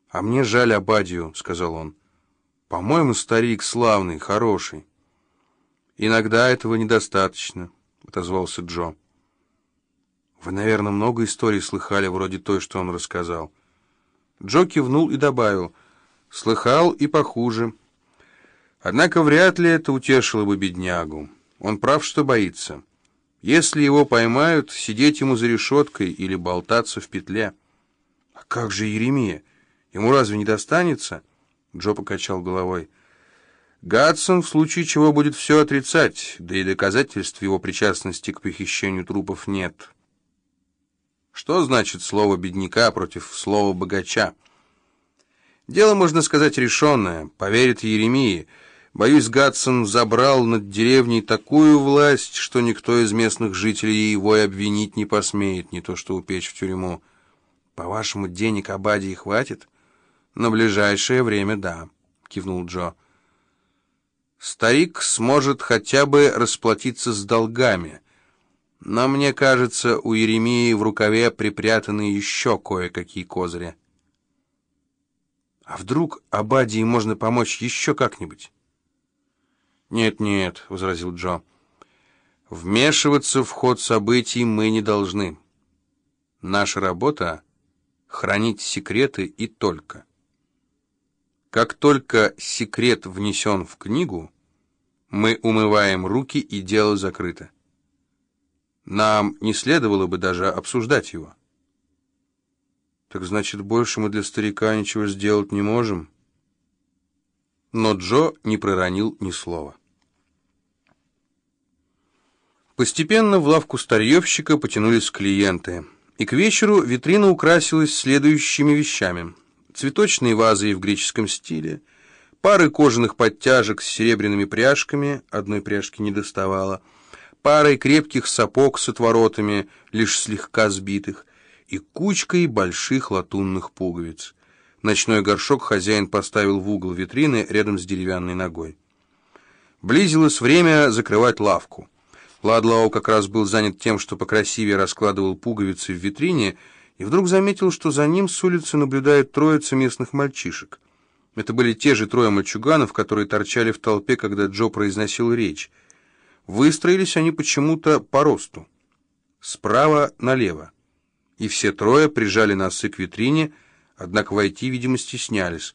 «А мне жаль Обадию», — сказал он. «По-моему, старик славный, хороший». «Иногда этого недостаточно», — отозвался Джо. «Вы, наверное, много историй слыхали, вроде той, что он рассказал». Джо кивнул и добавил: «Слыхал и похуже. Однако вряд ли это утешило бы беднягу. Он прав, что боится. Если его поймают, сидеть ему за решеткой или болтаться в петле». «А как же Еремия? Ему разве не достанется?» Джо покачал головой. «Гадсон в случае чего будет все отрицать, да и доказательств его причастности к похищению трупов нет». Что значит слово бедняка против слова богача? Дело, можно сказать, решенное. Поверит Еремии. Боюсь, Гадсон забрал над деревней такую власть, что никто из местных жителей его и обвинить не посмеет, не то что упечь в тюрьму. По-вашему, денег Обадии хватит? На ближайшее время, да, кивнул Джо. Старик сможет хотя бы расплатиться с долгами. Но, мне кажется, у Еремии в рукаве припрятаны еще кое-какие козыри. А вдруг Обадии можно помочь еще как-нибудь? «Нет-нет», — возразил Джо, — «вмешиваться в ход событий мы не должны. Наша работа — хранить секреты и только. Как только секрет внесен в книгу, мы умываем руки, и дело закрыто. Нам не следовало бы даже обсуждать его». «Так значит, больше мы для старика ничего сделать не можем?» Но Джо не проронил ни слова. Постепенно в лавку старьевщика потянулись клиенты, и к вечеру витрина украсилась следующими вещами: цветочные вазы в греческом стиле, пары кожаных подтяжек с серебряными пряжками, одной пряжки не доставало, парой крепких сапог с отворотами, лишь слегка сбитых, и кучкой больших латунных пуговиц. Ночной горшок хозяин поставил в угол витрины рядом с деревянной ногой. Близилось время закрывать лавку. Ладлау как раз был занят тем, что покрасивее раскладывал пуговицы в витрине, и вдруг заметил, что за ним с улицы наблюдает троица местных мальчишек. Это были те же трое мальчуганов, которые торчали в толпе, когда Джо произносил речь. Выстроились они почему-то по росту, справа налево, и все трое прижали носы к витрине, однако войти, видимо, стеснялись.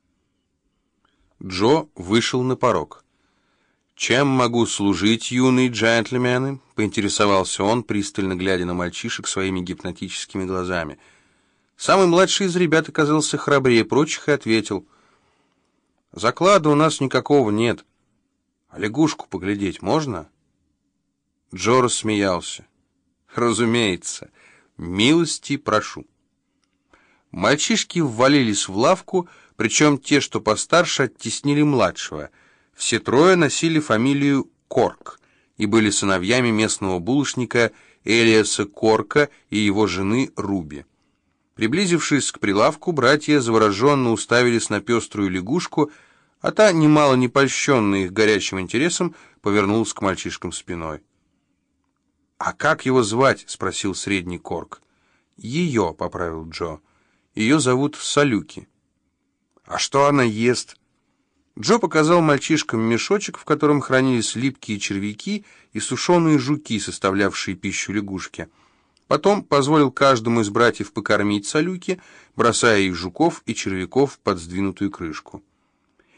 Джо вышел на порог. «Чем могу служить, юные джентльмены?» — поинтересовался он, пристально глядя на мальчишек своими гипнотическими глазами. Самый младший из ребят оказался храбрее прочих и ответил: «Заклада у нас никакого нет. А лягушку поглядеть можно?» Джо рассмеялся. «Разумеется. Милости прошу». Мальчишки ввалились в лавку, причем те, что постарше, оттеснили младшего. Все трое носили фамилию Корк и были сыновьями местного булочника Элиаса Корка и его жены Руби. Приблизившись к прилавку, братья завороженно уставились на пеструю лягушку, а та, немало не польщенная их горячим интересом, повернулась к мальчишкам спиной. «А как его звать?» — спросил средний Корк. «Ее», — поправил Джо. «Ее зовут Салюки». «А что она ест?» Джо показал мальчишкам мешочек, в котором хранились липкие червяки и сушеные жуки, составлявшие пищу лягушки. Потом позволил каждому из братьев покормить Салюки, бросая их жуков и червяков под сдвинутую крышку.